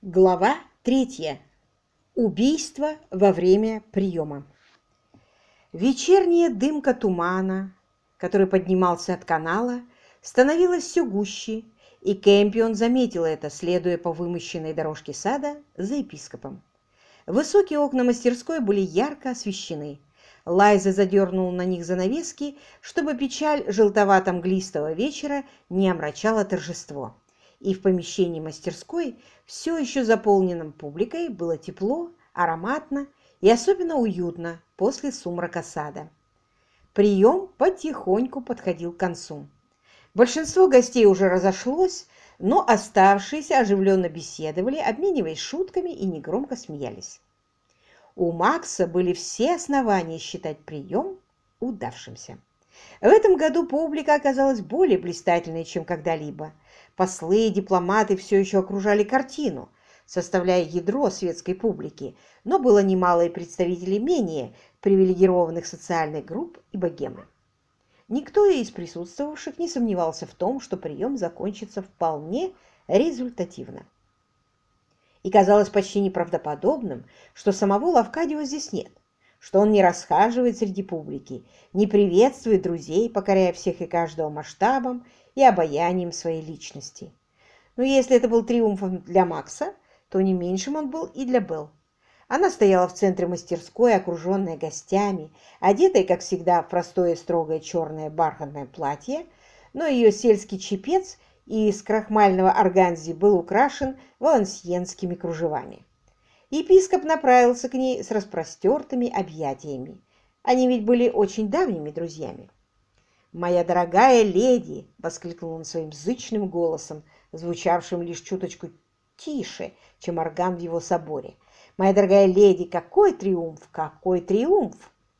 Глава 3. Убийство во время приема. Вечерняя дымка тумана, который поднимался от канала, становилась все гуще, и Кэмпион заметил это, следуя по вымощенной дорожке сада за епископом. Высокие окна мастерской были ярко освещены. Лайза задернула на них занавески, чтобы печаль желтовато-мглистого вечера не омрачала торжество. И в помещении мастерской, все еще заполненном публикой, было тепло, ароматно и особенно уютно после сумрака сада. Прием потихоньку подходил к концу. Большинство гостей уже разошлось, но оставшиеся оживленно беседовали, обмениваясь шутками и негромко смеялись. У Макса были все основания считать прием удавшимся. В этом году публика оказалась более блистательной, чем когда-либо. Послы и дипломаты все еще окружали картину, составляя ядро светской публики, но было немало и представителей менее привилегированных социальных групп и богемы. Никто из присутствовавших не сомневался в том, что прием закончится вполне результативно. И казалось почти неправдоподобным, что самого Лавкадио здесь нет, что он не расхаживает среди публики, не приветствует друзей, покоряя всех и каждого масштабом и обаянием своей личности. Но если это был триумфом для Макса, то не меньшим он был и для Белл. Она стояла в центре мастерской, окруженная гостями, одетая, как всегда, в простое строгое черное бархатное платье, но ее сельский чепец из крахмального органзи был украшен валансьенскими кружевами. Епископ направился к ней с распростертыми объятиями. Они ведь были очень давними друзьями. «Моя дорогая леди!» — воскликнул он своим зычным голосом, звучавшим лишь чуточку тише, чем орган в его соборе. «Моя дорогая леди, какой триумф! Какой триумф!»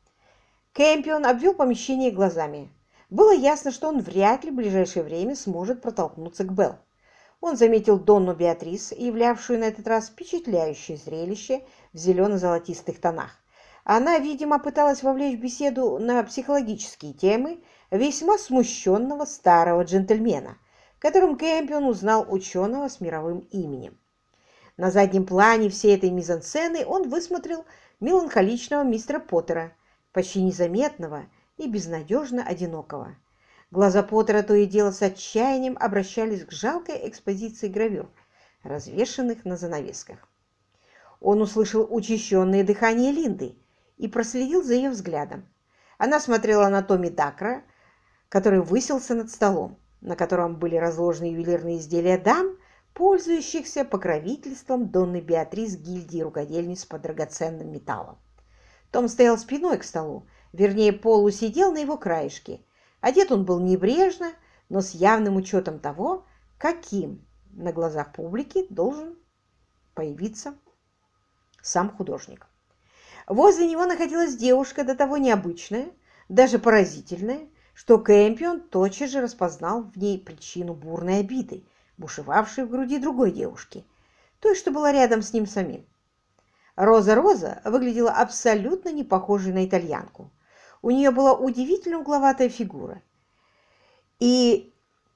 Кэмпион обвел помещение глазами. Было ясно, что он вряд ли в ближайшее время сможет протолкнуться к Белл. Он заметил Донну Беатрис, являвшую на этот раз впечатляющее зрелище в зелено-золотистых тонах. Она, видимо, пыталась вовлечь беседу на психологические темы весьма смущенного старого джентльмена, которым Кэмпион узнал ученого с мировым именем. На заднем плане всей этой мизансцены он высмотрел меланхоличного мистера Поттера, почти незаметного и безнадежно одинокого. Глаза Поттера то и дело с отчаянием обращались к жалкой экспозиции гравюр, развешанных на занавесках. Он услышал учащенное дыхание Линды и проследил за ее взглядом. Она смотрела на Томми Дакра, который высился над столом, на котором были разложены ювелирные изделия дам, пользующихся покровительством Донны Беатрис гильдии рукодельниц по драгоценным металлам. Том стоял спиной к столу, вернее, полусидел на его краешке. Одет он был небрежно, но с явным учетом того, каким на глазах публики должен появиться сам художник. Возле него находилась девушка до того необычная, даже поразительная, что Кэмпион тотчас же распознал в ней причину бурной обиды, бушевавшей в груди другой девушки, той, что была рядом с ним самим. Роза выглядела абсолютно не похожей на итальянку. У нее была удивительно угловатая фигура, и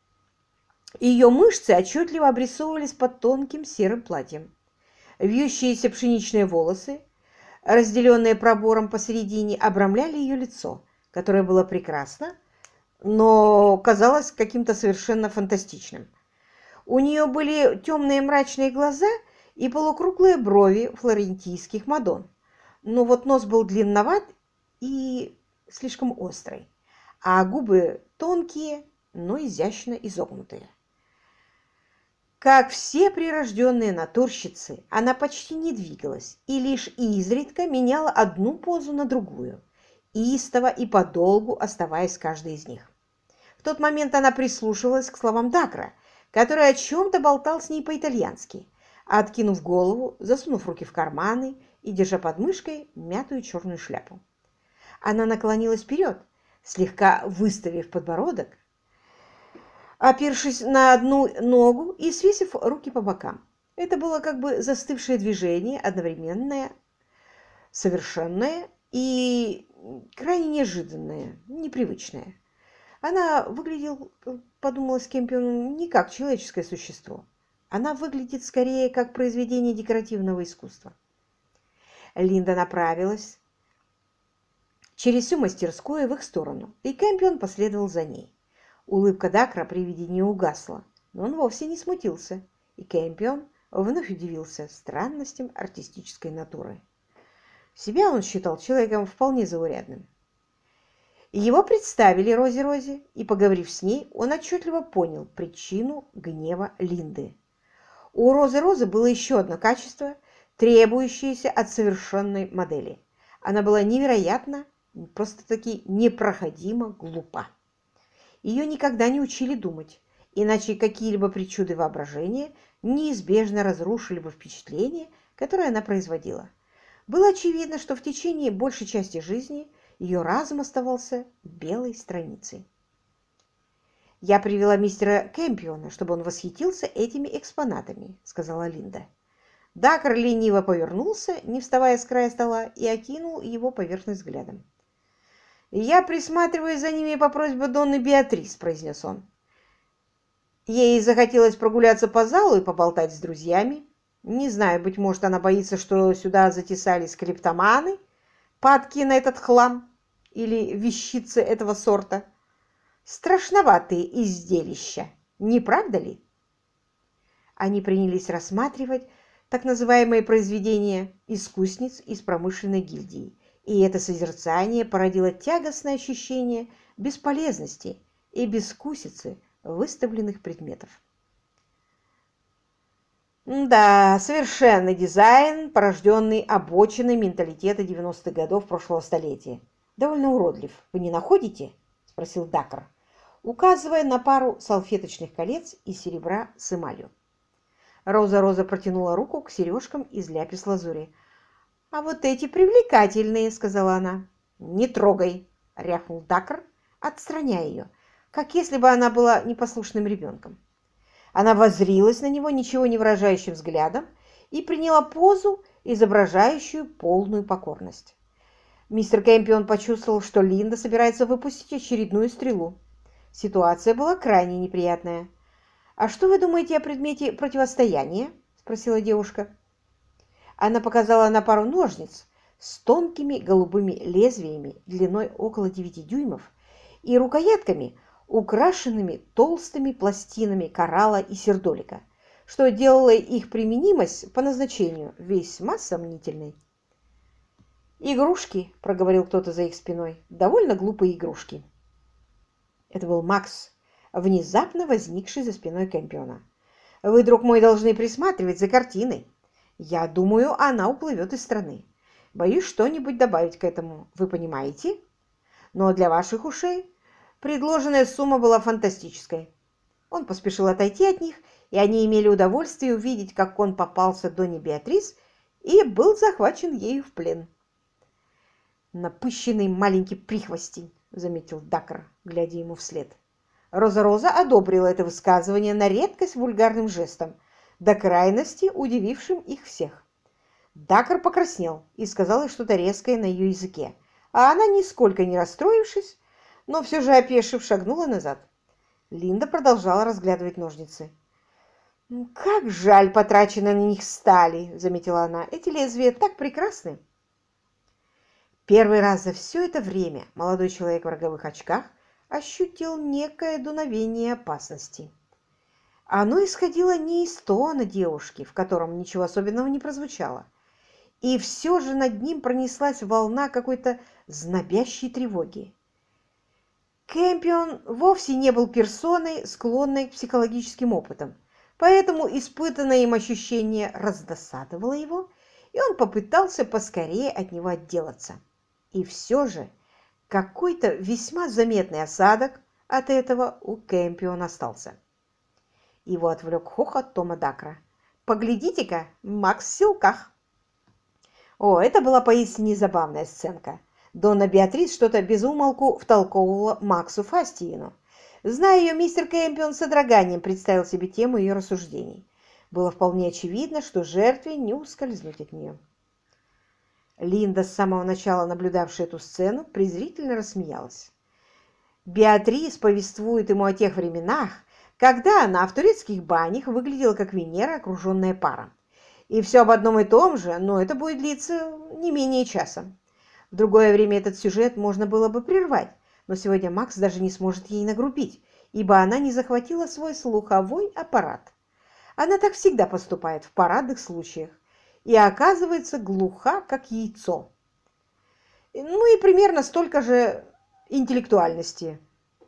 ее мышцы отчетливо обрисовывались под тонким серым платьем. Вьющиеся пшеничные волосы, разделенные пробором посередине, обрамляли ее лицо, которое было прекрасно, но казалось каким-то совершенно фантастичным. У нее были темные мрачные глаза и полукруглые брови флорентийских мадон. Но вот нос был длинноват и слишком острый, а губы тонкие, но изящно изогнутые. Как все прирожденные натурщицы, она почти не двигалась и лишь изредка меняла одну позу на другую, истово и подолгу оставаясь каждой из них. В тот момент она прислушивалась к словам Дакра, который о чем-то болтал с ней по-итальянски, откинув голову, засунув руки в карманы и держа под мышкой мятую черную шляпу. Она наклонилась вперед, слегка выставив подбородок, опершись на одну ногу и свесив руки по бокам. Это было как бы застывшее движение, одновременное, совершенное и крайне неожиданное, непривычное. Она выглядела, подумала Кэмпион, не как человеческое существо. Она выглядит скорее как произведение декоративного искусства». Линда направилась через всю мастерскую в их сторону, и Кэмпион последовал за ней. Улыбка Дакра при виде нее угасла, но он вовсе не смутился, и Кэмпион вновь удивился странностям артистической натуры. Себя он считал человеком вполне заурядным. Его представили Розе, и, поговорив с ней, он отчетливо понял причину гнева Линды. У Розы было еще одно качество, требующееся от совершенной модели. Она была невероятно, просто-таки непроходимо глупа. Ее никогда не учили думать, иначе какие-либо причуды воображения неизбежно разрушили бы впечатление, которое она производила. Было очевидно, что в течение большей части жизни ее разум оставался белой страницей. «Я привела мистера Кэмпиона, чтобы он восхитился этими экспонатами», — сказала Линда. Дакр лениво повернулся, не вставая с края стола, и окинул его поверхность взглядом. «Я присматриваю за ними по просьбе Донны Беатрис», — произнес он. Ей захотелось прогуляться по залу и поболтать с друзьями. Не знаю, быть может, она боится, что сюда затесались клептоманы, падки на этот хлам или вещицы этого сорта. Страшноватые изделища, не правда ли? Они принялись рассматривать так называемые произведения искусниц из промышленной гильдии, и это созерцание породило тягостное ощущение бесполезности и безвкусицы выставленных предметов. Да, совершенный дизайн, порожденный обочиной менталитета 90-х годов прошлого столетия. Довольно уродлив. Вы не находите? Спросил Дакр, указывая на пару салфеточных колец из серебра с эмалью. Роза протянула руку к сережкам из ляпис-лазури. «А вот эти привлекательные», — сказала она. «Не трогай», — рявкнул Дакр, отстраняя ее, как если бы она была непослушным ребенком. Она воззрилась на него ничего не выражающим взглядом и приняла позу, изображающую полную покорность. Мистер Кэмпион почувствовал, что Линда собирается выпустить очередную стрелу. Ситуация была крайне неприятная. «А что вы думаете о предмете противостояния?» – спросила девушка. Она показала на пару ножниц с тонкими голубыми лезвиями длиной около 9 дюймов и рукоятками, украшенными толстыми пластинами коралла и сердолика, что делало их применимость по назначению весьма сомнительной. «Игрушки», — проговорил кто-то за их спиной, — «довольно глупые игрушки». Это был Макс, внезапно возникший за спиной Кэмпиона. «Вы, друг мой, должны присматривать за картиной. Я думаю, она уплывет из страны. Боюсь что-нибудь добавить к этому, вы понимаете? Но для ваших ушей предложенная сумма была фантастической». Он поспешил отойти от них, и они имели удовольствие увидеть, как он попался Донне Беатрис и был захвачен ею в плен. «Напыщенный маленький прихвостень», — заметил Дакр, глядя ему вслед. Роза одобрила это высказывание на редкость вульгарным жестом, до крайности удивившим их всех. Дакр покраснел и сказал ей что-то резкое на ее языке, а она, нисколько не расстроившись, но все же опешив, шагнула назад. Линда продолжала разглядывать ножницы. «Как жаль потрачено на них стали», — заметила она. «Эти лезвия так прекрасны». Первый раз за все это время молодой человек в роговых очках ощутил некое дуновение опасности. Оно исходило не из тона девушки, в котором ничего особенного не прозвучало, и все же над ним пронеслась волна какой-то знобящей тревоги. Кэмпион вовсе не был персоной, склонной к психологическим опытам, поэтому испытанное им ощущение раздосадовало его, и он попытался поскорее от него отделаться. И все же какой-то весьма заметный осадок от этого у Кэмпиона остался. Его отвлек хохот Тома Дакра. «Поглядите-ка, Макс в силках!» О, это была поистине забавная сценка. Донна Беатрис что-то без умолку втолковывала Максу Фастиину. Зная ее, мистер Кэмпион с содроганием представил себе тему ее рассуждений. Было вполне очевидно, что жертве не ускользнуть от нее. Линда, с самого начала наблюдавшая эту сцену, презрительно рассмеялась. Беатрис повествует ему о тех временах, когда она в турецких банях выглядела как Венера, окруженная паром. И все об одном и том же, но это будет длиться не менее часа. В другое время этот сюжет можно было бы прервать, но сегодня Макс даже не сможет ей нагрубить, ибо она не захватила свой слуховой аппарат. Она так всегда поступает в парадных случаях и оказывается глуха, как яйцо. Ну и примерно столько же интеллектуальности,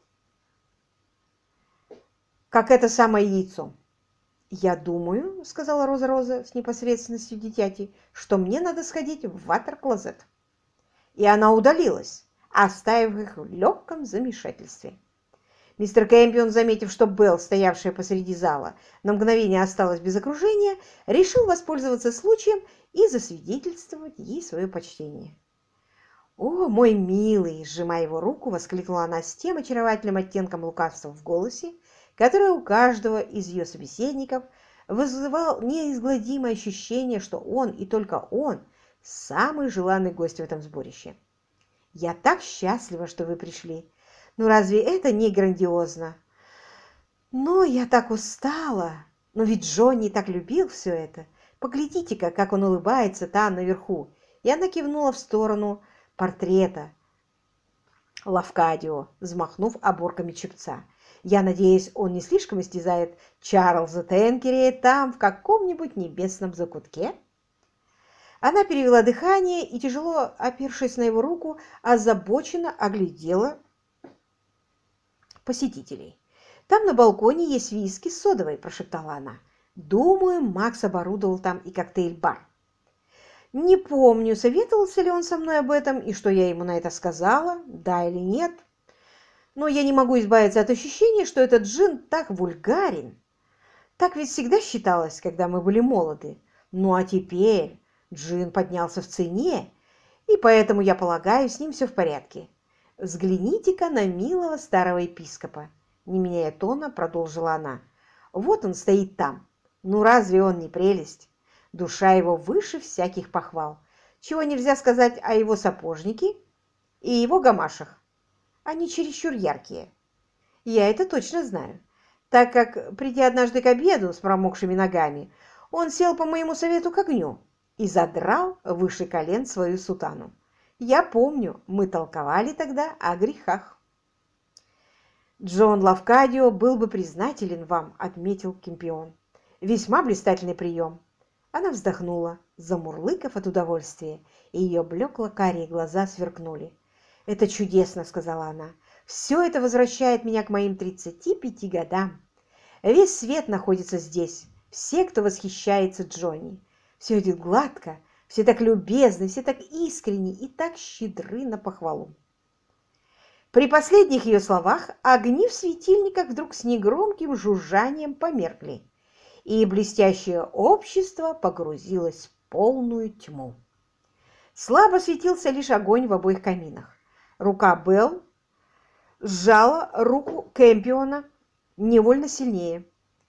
как это самое яйцо. «Я думаю, — сказала Роза-Роза с непосредственностью дитяти, — что мне надо сходить в ватер-клозет». И она удалилась, оставив их в легком замешательстве. Мистер Кэмпион, заметив, что Белл, стоявшая посреди зала, на мгновение осталась без окружения, решил воспользоваться случаем и засвидетельствовать ей свое почтение. «О, мой милый!» – сжимая его руку, воскликнула она с тем очаровательным оттенком лукавства в голосе, который у каждого из ее собеседников вызывал неизгладимое ощущение, что он и только он – самый желанный гость в этом сборище. «Я так счастлива, что вы пришли! Ну разве это не грандиозно? Но я так устала! Но ведь Джонни так любил все это! Поглядите-ка, как он улыбается там наверху!» И она кивнула в сторону портрета Лавкадио, взмахнув оборками чепца. «Я надеюсь, он не слишком истязает Чарльза Тенкери там, в каком-нибудь небесном закутке?» Она перевела дыхание и, тяжело опершись на его руку, озабоченно оглядела посетителей. «Там на балконе есть виски с содовой», – прошептала она. «Думаю, Макс оборудовал там и коктейль-бар. Не помню, советовался ли он со мной об этом и что я ему на это сказала, да или нет. Но я не могу избавиться от ощущения, что этот джин так вульгарен. Так ведь всегда считалось, когда мы были молоды. Ну а теперь джин поднялся в цене, и поэтому, я полагаю, с ним все в порядке. Взгляните-ка на милого старого епископа», – не меняя тона, продолжила она. «Вот он стоит там. Ну разве он не прелесть? Душа его выше всяких похвал. Чего нельзя сказать о его сапожнике и его гамашах. Они чересчур яркие. Я это точно знаю, так как, придя однажды к обеду с промокшими ногами, он сел по моему совету к огню и задрал выше колен свою сутану. Я помню, мы толковали тогда о грехах». «Джон Лавкадио был бы признателен вам», — отметил Кэмпион. «Весьма блистательный прием». Она вздохнула, замурлыкав от удовольствия, и ее блекло-карие глаза сверкнули. «Это чудесно», — сказала она. «Все это возвращает меня к моим 35 годам. Весь свет находится здесь, все, кто восхищается Джонни. Все идет гладко, все так любезны, все так искренни и так щедры на похвалу». При последних ее словах огни в светильниках вдруг с негромким жужжанием померкли, и блестящее общество погрузилось в полную тьму. Слабо светился лишь огонь в обоих каминах. Рука Белл сжала руку Кэмпиона невольно сильнее.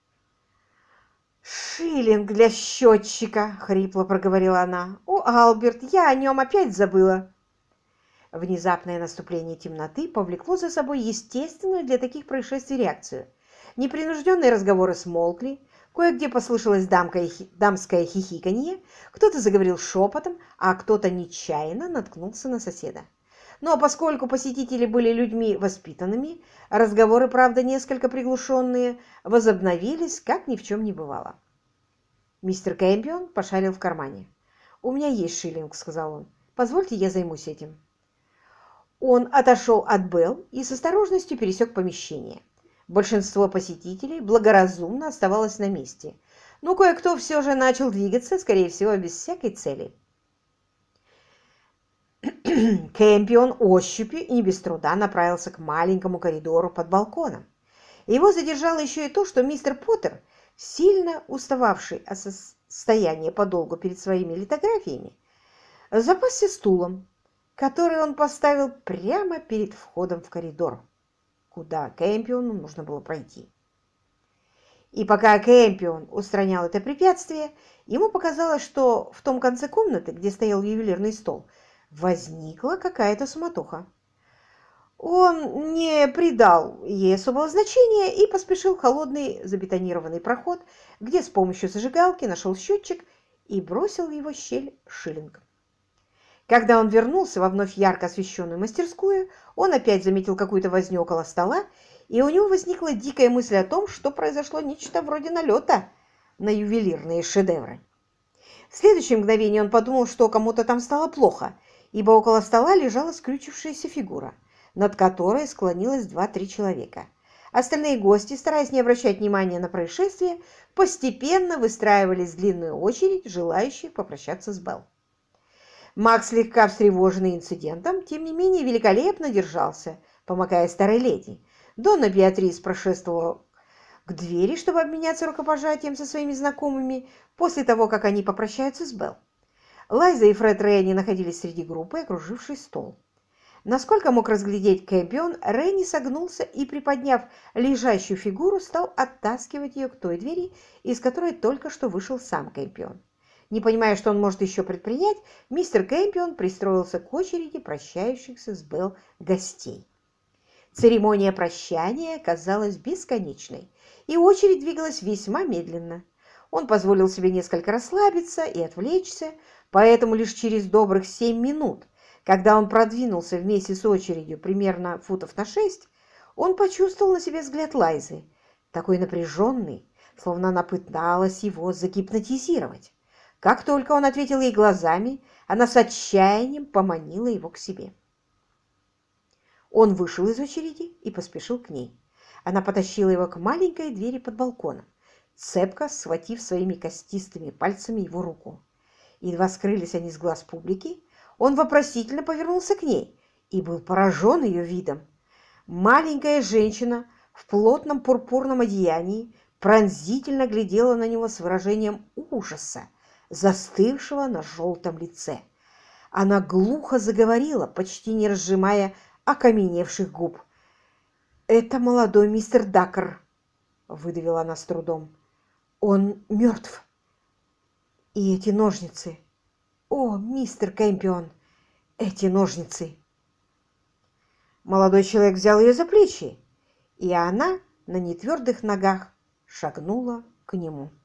«Шиллинг для счетчика!» — хрипло проговорила она. «О, Алберт, я о нем опять забыла!» Внезапное наступление темноты повлекло за собой естественную для таких происшествий реакцию. Непринужденные разговоры смолкли, кое-где послышалось дамское хихиканье, кто-то заговорил шепотом, а кто-то нечаянно наткнулся на соседа. Но поскольку посетители были людьми воспитанными, разговоры, правда, несколько приглушенные, возобновились, как ни в чем не бывало. Мистер Кэмпион пошарил в кармане. «У меня есть шиллинг», — сказал он. «Позвольте, я займусь этим». Он отошел от Белл и с осторожностью пересек помещение. Большинство посетителей благоразумно оставалось на месте, но кое-кто все же начал двигаться, скорее всего, без всякой цели. Кэмпион ощупью и не без труда направился к маленькому коридору под балконом. Его задержало еще и то, что мистер Поттер, сильно устававший от состояния подолгу перед своими литографиями, запасся стулом, который он поставил прямо перед входом в коридор, куда Кэмпиону нужно было пройти. И пока Кэмпион устранял это препятствие, ему показалось, что в том конце комнаты, где стоял ювелирный стол, возникла какая-то суматоха. Он не придал ей особого значения и поспешил в холодный забетонированный проход, где с помощью зажигалки нашел счетчик и бросил в его щель шиллинг. Когда он вернулся во вновь ярко освещенную мастерскую, он опять заметил какую-то возню около стола, и у него возникла дикая мысль о том, что произошло нечто вроде налета на ювелирные шедевры. В следующее мгновение он подумал, что кому-то там стало плохо, ибо около стола лежала скрючившаяся фигура, над которой склонилось 2-3 человека. Остальные гости, стараясь не обращать внимания на происшествие, постепенно выстраивались в длинную очередь, желающих попрощаться с Белл. Макс, слегка встревоженный инцидентом, тем не менее великолепно держался, помогая старой леди. Донна Беатрис прошествовала к двери, чтобы обменяться рукопожатием со своими знакомыми после того, как они попрощаются с Белл. Лайза и Фред Ренни находились среди группы, окружившей стол. Насколько мог разглядеть Кэмпион, Ренни согнулся и, приподняв лежащую фигуру, стал оттаскивать ее к той двери, из которой только что вышел сам Кэмпион. Не понимая, что он может еще предпринять, мистер Кэмпион пристроился к очереди прощающихся с Белл гостей. Церемония прощания казалась бесконечной, и очередь двигалась весьма медленно. Он позволил себе несколько расслабиться и отвлечься, поэтому лишь через добрых 7 минут, когда он продвинулся вместе с очередью примерно футов на 6, он почувствовал на себе взгляд Лайзы, такой напряженный, словно она пыталась его загипнотизировать. Как только он ответил ей глазами, она с отчаянием поманила его к себе. Он вышел из очереди и поспешил к ней. Она потащила его к маленькой двери под балконом, цепко схватив своими костистыми пальцами его руку. Едва скрылись они с глаз публики, он вопросительно повернулся к ней и был поражен ее видом. Маленькая женщина в плотном пурпурном одеянии пронзительно глядела на него с выражением ужаса, застывшего на желтом лице. Она глухо заговорила, почти не разжимая окаменевших губ. «Это молодой мистер Даккер», — выдавила она с трудом. «Он мертв. И эти ножницы. О, мистер Кэмпион, эти ножницы!» Молодой человек взял ее за плечи, и она на нетвердых ногах шагнула к нему.